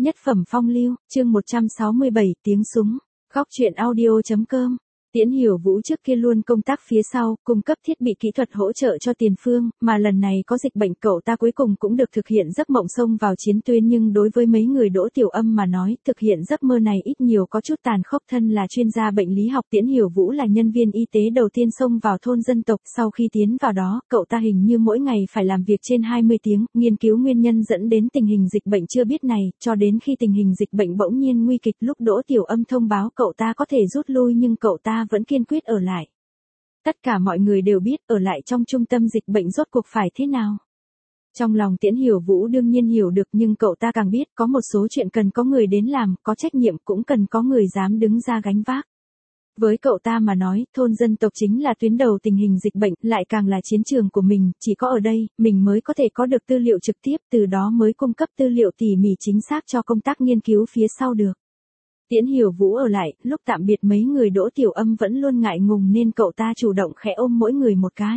Nhất phẩm phong lưu, chương 167 tiếng súng. Góc truyện audio.com. Tiễn Hiểu Vũ trước kia luôn công tác phía sau, cung cấp thiết bị kỹ thuật hỗ trợ cho Tiền Phương, mà lần này có dịch bệnh cậu ta cuối cùng cũng được thực hiện giấc mộng xông vào chiến tuyến, nhưng đối với mấy người Đỗ Tiểu Âm mà nói, thực hiện giấc mơ này ít nhiều có chút tàn khốc. Thân là chuyên gia bệnh lý học, Tiễn Hiểu Vũ là nhân viên y tế đầu tiên xông vào thôn dân tộc. Sau khi tiến vào đó, cậu ta hình như mỗi ngày phải làm việc trên 20 tiếng, nghiên cứu nguyên nhân dẫn đến tình hình dịch bệnh chưa biết này, cho đến khi tình hình dịch bệnh bỗng nhiên nguy kịch, lúc Đỗ Tiểu Âm thông báo cậu ta có thể rút lui nhưng cậu ta vẫn kiên quyết ở lại. Tất cả mọi người đều biết ở lại trong trung tâm dịch bệnh rốt cuộc phải thế nào. Trong lòng Tiễn Hiểu Vũ đương nhiên hiểu được, nhưng cậu ta càng biết có một số chuyện cần có người đến làm, có trách nhiệm cũng cần có người dám đứng ra gánh vác. Với cậu ta mà nói, thôn dân tộc chính là tuyến đầu tình hình dịch bệnh, lại càng là chiến trường của mình, chỉ có ở đây, mình mới có thể có được tư liệu trực tiếp, từ đó mới cung cấp tư liệu tỉ mỉ chính xác cho công tác nghiên cứu phía sau được. Tiễn Hiểu Vũ ở lại, lúc tạm biệt mấy người Đỗ Tiểu Âm vẫn luôn ngại ngùng nên cậu ta chủ động khẽ ôm mỗi người một cái.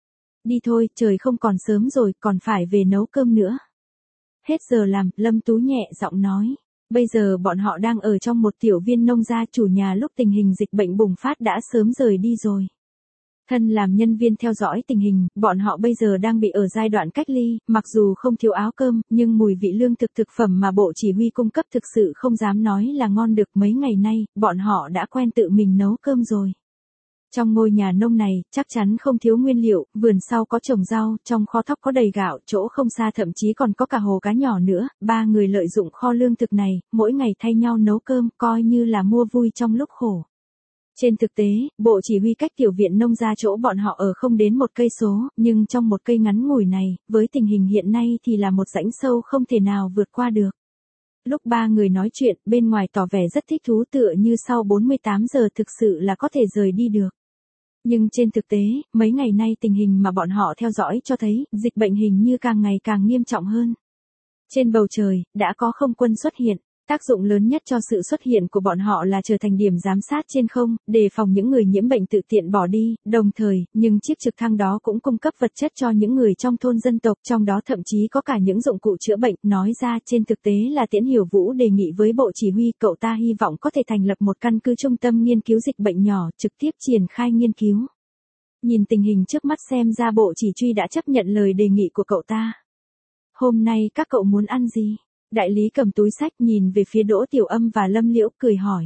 Đi thôi, trời không còn sớm rồi, còn phải về nấu cơm nữa. Hết giờ làm, Lâm Tú nhẹ giọng nói. Bây giờ bọn họ đang ở trong một tiểu viên nông gia, chủ nhà lúc tình hình dịch bệnh bùng phát đã sớm rời đi rồi. Thân làm nhân viên theo dõi tình hình, bọn họ bây giờ đang bị ở giai đoạn cách ly, mặc dù không thiếu áo cơm, nhưng mùi vị lương thực thực phẩm mà bộ chỉ huy cung cấp thực sự không dám nói là ngon được. Mấy ngày nay, bọn họ đã quen tự mình nấu cơm rồi. Trong ngôi nhà nông này, chắc chắn không thiếu nguyên liệu, vườn sau có trồng rau, trong kho thóc có đầy gạo, chỗ không xa thậm chí còn có cả hồ cá nhỏ nữa. Ba người lợi dụng kho lương thực này, mỗi ngày thay nhau nấu cơm, coi như là mua vui trong lúc khổ. Trên thực tế, bộ chỉ huy cách tiểu viện nông gia chỗ bọn họ ở không đến 1 cây số, nhưng trong một cây ngắn ngủi này, với tình hình hiện nay thì là một rãnh sâu không thể nào vượt qua được. Lúc ba người nói chuyện, bên ngoài tỏ vẻ rất thích thú, tựa như sau 48 giờ thực sự là có thể rời đi được. Nhưng trên thực tế, mấy ngày nay tình hình mà bọn họ theo dõi cho thấy, dịch bệnh hình như càng ngày càng nghiêm trọng hơn. Trên bầu trời, đã có không quân xuất hiện. Tác dụng lớn nhất cho sự xuất hiện của bọn họ là trở thành điểm giám sát trên không, đề phòng những người nhiễm bệnh tự tiện bỏ đi, đồng thời, nhưng chiếc trực thăng đó cũng cung cấp vật chất cho những người trong thôn dân tộc, trong đó thậm chí có cả những dụng cụ chữa bệnh. Nói ra trên thực tế là Tiễn Hiểu Vũ đề nghị với bộ chỉ huy, cậu ta hy vọng có thể thành lập một căn cứ trung tâm nghiên cứu dịch bệnh nhỏ, trực tiếp triển khai nghiên cứu. Nhìn tình hình trước mắt xem ra bộ chỉ huy đã chấp nhận lời đề nghị của cậu ta. Hôm nay các cậu muốn ăn gì? Đại lý cầm túi sách nhìn về phía Đỗ Tiểu Âm và Lâm Liễu cười hỏi.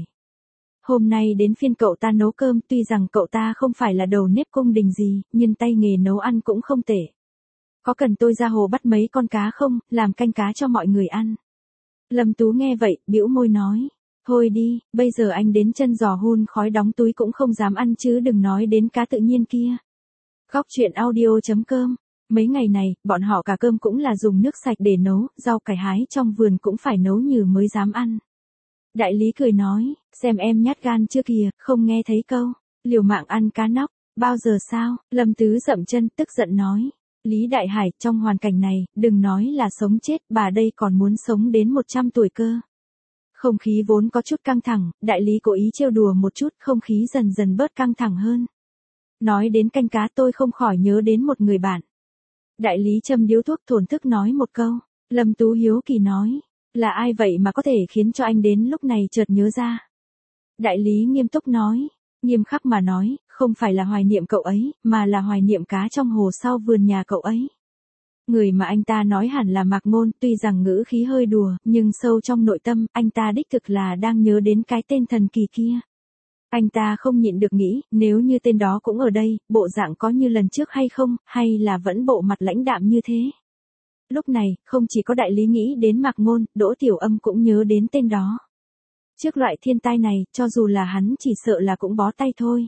Hôm nay đến phiên cậu ta nấu cơm, tuy rằng cậu ta không phải là đầu nếp cung đình gì, nhưng tay nghề nấu ăn cũng không tệ. Có cần tôi ra hồ bắt mấy con cá không, làm canh cá cho mọi người ăn? Lâm Tú nghe vậy, bĩu môi nói. Thôi đi, bây giờ anh đến chân giò hun khói đóng túi cũng không dám ăn chứ đừng nói đến cá tự nhiên kia. Góc truyện audio.com. Mấy ngày này, bọn họ cả cơm cũng là dùng nước sạch để nấu, rau cải hái trong vườn cũng phải nấu nhừ mới dám ăn. Đại lý cười nói, xem em nhát gan chưa kìa, không nghe thấy câu, liều mạng ăn cá nóc, bao giờ sao? Lâm Tứ dậm chân tức giận nói. Lý Đại Hải, trong hoàn cảnh này, đừng nói là sống chết, bà đây còn muốn sống đến 100 tuổi cơ. Không khí vốn có chút căng thẳng, đại lý cố ý trêu đùa một chút, không khí dần dần bớt căng thẳng hơn. Nói đến canh cá tôi không khỏi nhớ đến một người bạn. Đại lý châm điếu thuốc thổn thức nói một câu. Lâm Tú hiếu kỳ nói. Là ai vậy mà có thể khiến cho anh đến lúc này chợt nhớ ra? Đại lý nghiêm túc nói. Nghiêm khắc mà nói, không phải là hoài niệm cậu ấy, mà là hoài niệm cá trong hồ sau vườn nhà cậu ấy. Người mà anh ta nói hẳn là Mạc Ngôn, tuy rằng ngữ khí hơi đùa, nhưng sâu trong nội tâm, anh ta đích thực là đang nhớ đến cái tên thần kỳ kia. Anh ta không nhịn được nghĩ, nếu như tên đó cũng ở đây, bộ dạng có như lần trước hay không, hay là vẫn bộ mặt lãnh đạm như thế. Lúc này, không chỉ có đại lý nghĩ đến Mạc Ngôn, Đỗ Tiểu Âm cũng nhớ đến tên đó. Trước loại thiên tai này, cho dù là hắn chỉ sợ là cũng bó tay thôi.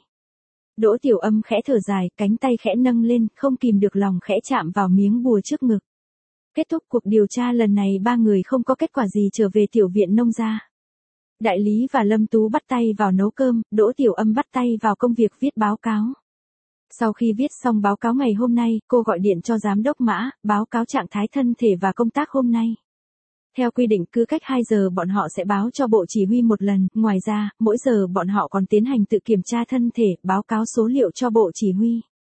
Đỗ Tiểu Âm khẽ thở dài, cánh tay khẽ nâng lên, không kìm được lòng khẽ chạm vào miếng bùa trước ngực. Kết thúc cuộc điều tra lần này ba người không có kết quả gì trở về tiểu viện nông gia. Đại lý và Lâm Tú bắt tay vào nấu cơm, Đỗ Tiểu Âm bắt tay vào công việc viết báo cáo. Sau khi viết xong báo cáo ngày hôm nay, cô gọi điện cho giám đốc Mã, báo cáo trạng thái thân thể và công tác hôm nay. Theo quy định cứ cách 2 giờ bọn họ sẽ báo cho bộ chỉ huy một lần, ngoài ra, mỗi giờ bọn họ còn tiến hành tự kiểm tra thân thể, báo cáo số liệu cho bộ chỉ huy.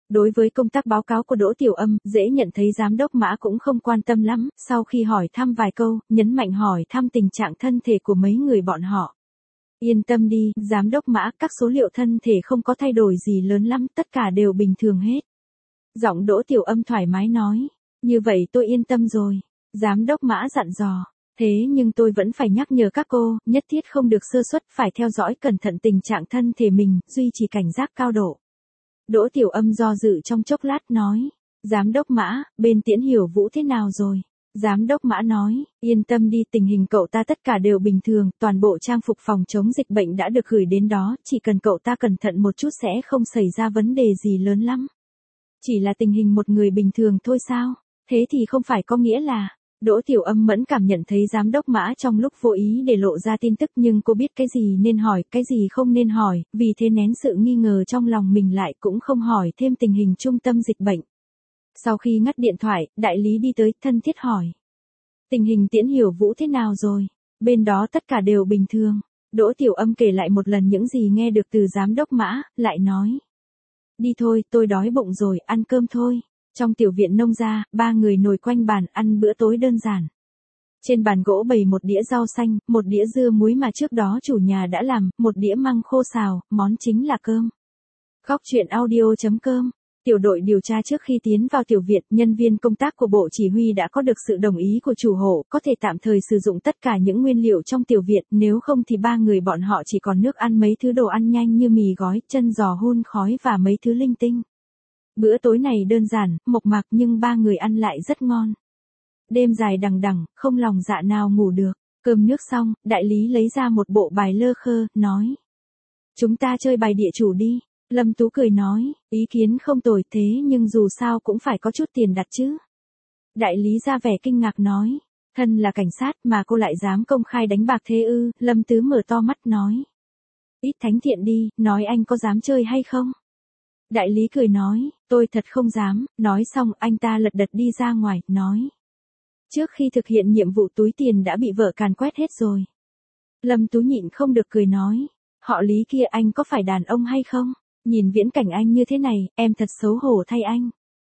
Đối với công tác báo cáo của Đỗ Tiểu Âm, dễ nhận thấy giám đốc Mã cũng không quan tâm lắm, sau khi hỏi thăm vài câu, nhấn mạnh hỏi thăm tình trạng thân thể của mấy người bọn họ. Yên tâm đi, giám đốc Mã, các số liệu thân thể không có thay đổi gì lớn lắm, tất cả đều bình thường hết. Giọng Đỗ Tiểu Âm thoải mái nói, như vậy tôi yên tâm rồi. Giám đốc Mã dặn dò, thế nhưng tôi vẫn phải nhắc nhở các cô, nhất thiết không được sơ suất, phải theo dõi cẩn thận tình trạng thân thể mình, duy trì cảnh giác cao độ. Đỗ Tiểu Âm do dự trong chốc lát nói, giám đốc Mã, bên Tiễn Hiểu Vũ thế nào rồi? Giám đốc Mã nói, yên tâm đi, tình hình cậu ta tất cả đều bình thường, toàn bộ trang phục phòng chống dịch bệnh đã được gửi đến đó, chỉ cần cậu ta cẩn thận một chút sẽ không xảy ra vấn đề gì lớn lắm. Chỉ là tình hình một người bình thường thôi sao? Thế thì không phải có nghĩa là... Đỗ Tiểu Âm mẫn cảm nhận thấy giám đốc Mã trong lúc vô ý để lộ ra tin tức, nhưng cô biết cái gì nên hỏi, cái gì không nên hỏi, vì thế nén sự nghi ngờ trong lòng mình lại, cũng không hỏi thêm tình hình trung tâm dịch bệnh. Sau khi ngắt điện thoại, đại lý đi tới, thân thiết hỏi. Tình hình Tiễn Hiểu Vũ thế nào rồi? Bên đó tất cả đều bình thường. Đỗ Tiểu Âm kể lại một lần những gì nghe được từ giám đốc Mã, lại nói. Đi thôi, tôi đói bụng rồi, ăn cơm thôi. Trong tiểu viện nông gia, ba người ngồi quanh bàn ăn bữa tối đơn giản. Trên bàn gỗ bày một đĩa rau xanh, một đĩa dưa muối mà trước đó chủ nhà đã làm, một đĩa măng khô xào, món chính là cơm. Góc truyện audio.com. Tiểu đội điều tra trước khi tiến vào tiểu viện, nhân viên công tác của bộ chỉ huy đã có được sự đồng ý của chủ hộ, có thể tạm thời sử dụng tất cả những nguyên liệu trong tiểu viện, nếu không thì ba người bọn họ chỉ còn nước ăn mấy thứ đồ ăn nhanh như mì gói, chân giò hun khói và mấy thứ linh tinh. Bữa tối này đơn giản, mộc mạc nhưng ba người ăn lại rất ngon. Đêm dài đằng đẵng, không lòng dạ nào ngủ được. Cơm nước xong, đại lý lấy ra một bộ bài lơ khơ, nói. Chúng ta chơi bài địa chủ đi. Lâm Tú cười nói, ý kiến không tồi, thế nhưng dù sao cũng phải có chút tiền đặt chứ. Đại lý ra vẻ kinh ngạc nói, thân là cảnh sát mà cô lại dám công khai đánh bạc thế ư? Lâm Tứ mở to mắt nói. Ít thánh thiện đi, nói anh có dám chơi hay không? Đại lý cười nói, tôi thật không dám, nói xong anh ta lật đật đi ra ngoài, nói. Trước khi thực hiện nhiệm vụ túi tiền đã bị vợ càn quét hết rồi. Lâm Tú nhịn không được cười nói, họ Lý kia anh có phải đàn ông hay không? Nhìn viễn cảnh anh như thế này, em thật xấu hổ thay anh.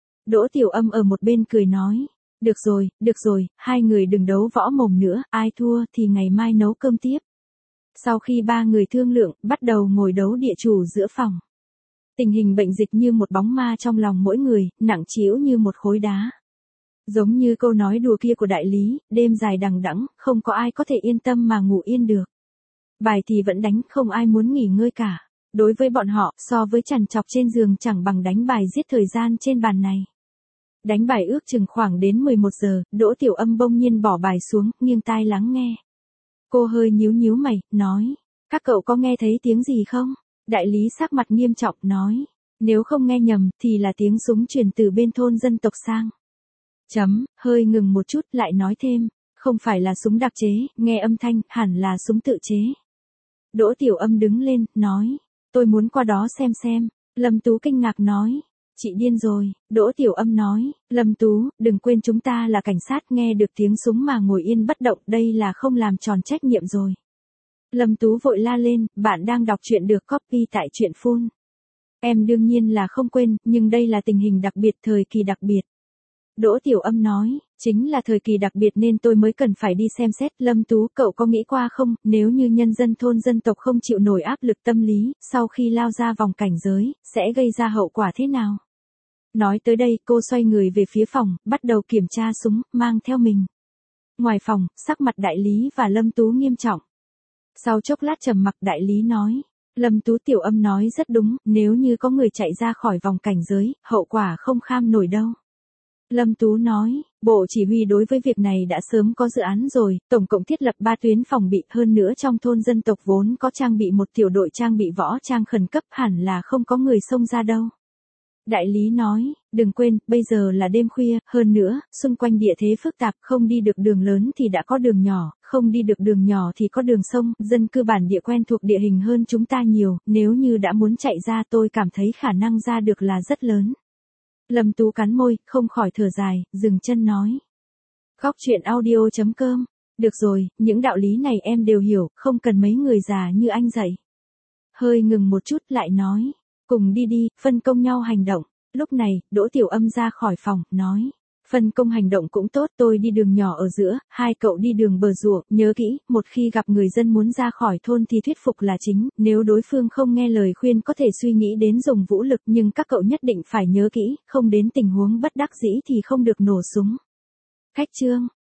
Đỗ Tiểu Âm ở một bên cười nói, được rồi, hai người đừng đấu võ mồm nữa, ai thua thì ngày mai nấu cơm tiếp. Sau khi ba người thương lượng, bắt đầu ngồi đấu địa chủ giữa phòng. Tình hình bệnh dịch như một bóng ma trong lòng mỗi người, nặng trĩu như một khối đá. Giống như câu nói đùa kia của đại lý, đêm dài đằng đẵng, không có ai có thể yên tâm mà ngủ yên được. Bài thì vẫn đánh, không ai muốn nghỉ ngơi cả. Đối với bọn họ, so với trằn trọc trên giường chẳng bằng đánh bài giết thời gian trên bàn này. Đánh bài ước chừng khoảng đến 11 giờ, Đỗ Tiểu Âm bỗng nhiên bỏ bài xuống, nghiêng tai lắng nghe. Cô hơi nhíu mày, nói, các cậu có nghe thấy tiếng gì không? Đại lý sắc mặt nghiêm trọng, nói, nếu không nghe nhầm, thì là tiếng súng truyền từ bên thôn dân tộc sang. Hơi ngừng một chút, lại nói thêm, không phải là súng đặc chế, nghe âm thanh, hẳn là súng tự chế. Đỗ Tiểu Âm đứng lên, nói, tôi muốn qua đó xem. Lâm Tú kinh ngạc nói, chị điên rồi. Đỗ Tiểu Âm nói, Lâm Tú, đừng quên chúng ta là cảnh sát, nghe được tiếng súng mà ngồi yên bất động, đây là không làm tròn trách nhiệm rồi. Lâm Tú vội la lên, bạn đang đọc truyện được copy tại truyện full. Em đương nhiên là không quên, nhưng đây là tình hình đặc biệt, thời kỳ đặc biệt. Đỗ Tiểu Âm nói, chính là thời kỳ đặc biệt nên tôi mới cần phải đi xem xét. Lâm Tú, cậu có nghĩ qua không, nếu như nhân dân thôn dân tộc không chịu nổi áp lực tâm lý, sau khi lao ra vòng cảnh giới, sẽ gây ra hậu quả thế nào? Nói tới đây, cô xoay người về phía phòng, bắt đầu kiểm tra súng, mang theo mình. Ngoài phòng, sắc mặt đại lý và Lâm Tú nghiêm trọng. Sau chốc lát trầm mặc, đại lý nói, Lâm Tú, Tiểu Âm nói rất đúng, nếu như có người chạy ra khỏi vòng cảnh giới, hậu quả không kham nổi đâu. Lâm Tú nói, bộ chỉ huy đối với việc này đã sớm có dự án rồi, tổng cộng thiết lập 3 tuyến phòng bị, hơn nữa trong thôn dân tộc vốn có trang bị một tiểu đội trang bị võ trang khẩn cấp, hẳn là không có người xông ra đâu. Đại lý nói, đừng quên, bây giờ là đêm khuya, hơn nữa, xung quanh địa thế phức tạp, không đi được đường lớn thì đã có đường nhỏ, không đi được đường nhỏ thì có đường sông, dân cư bản địa quen thuộc địa hình hơn chúng ta nhiều, nếu như đã muốn chạy ra tôi cảm thấy khả năng ra được là rất lớn. Lâm Tú cắn môi, không khỏi thở dài, dừng chân nói. Góc truyện audio.com. Được rồi, những đạo lý này em đều hiểu, không cần mấy người già như anh dạy. Hơi ngừng một chút lại nói. Cùng đi, phân công nhau hành động. Lúc này, Đỗ Tiểu Âm ra khỏi phòng, nói. Phân công hành động cũng tốt, tôi đi đường nhỏ ở giữa, hai cậu đi đường bờ ruộng, nhớ kỹ, một khi gặp người dân muốn ra khỏi thôn thì thuyết phục là chính, nếu đối phương không nghe lời khuyên có thể suy nghĩ đến dùng vũ lực nhưng các cậu nhất định phải nhớ kỹ, không đến tình huống bất đắc dĩ thì không được nổ súng. Khách trương.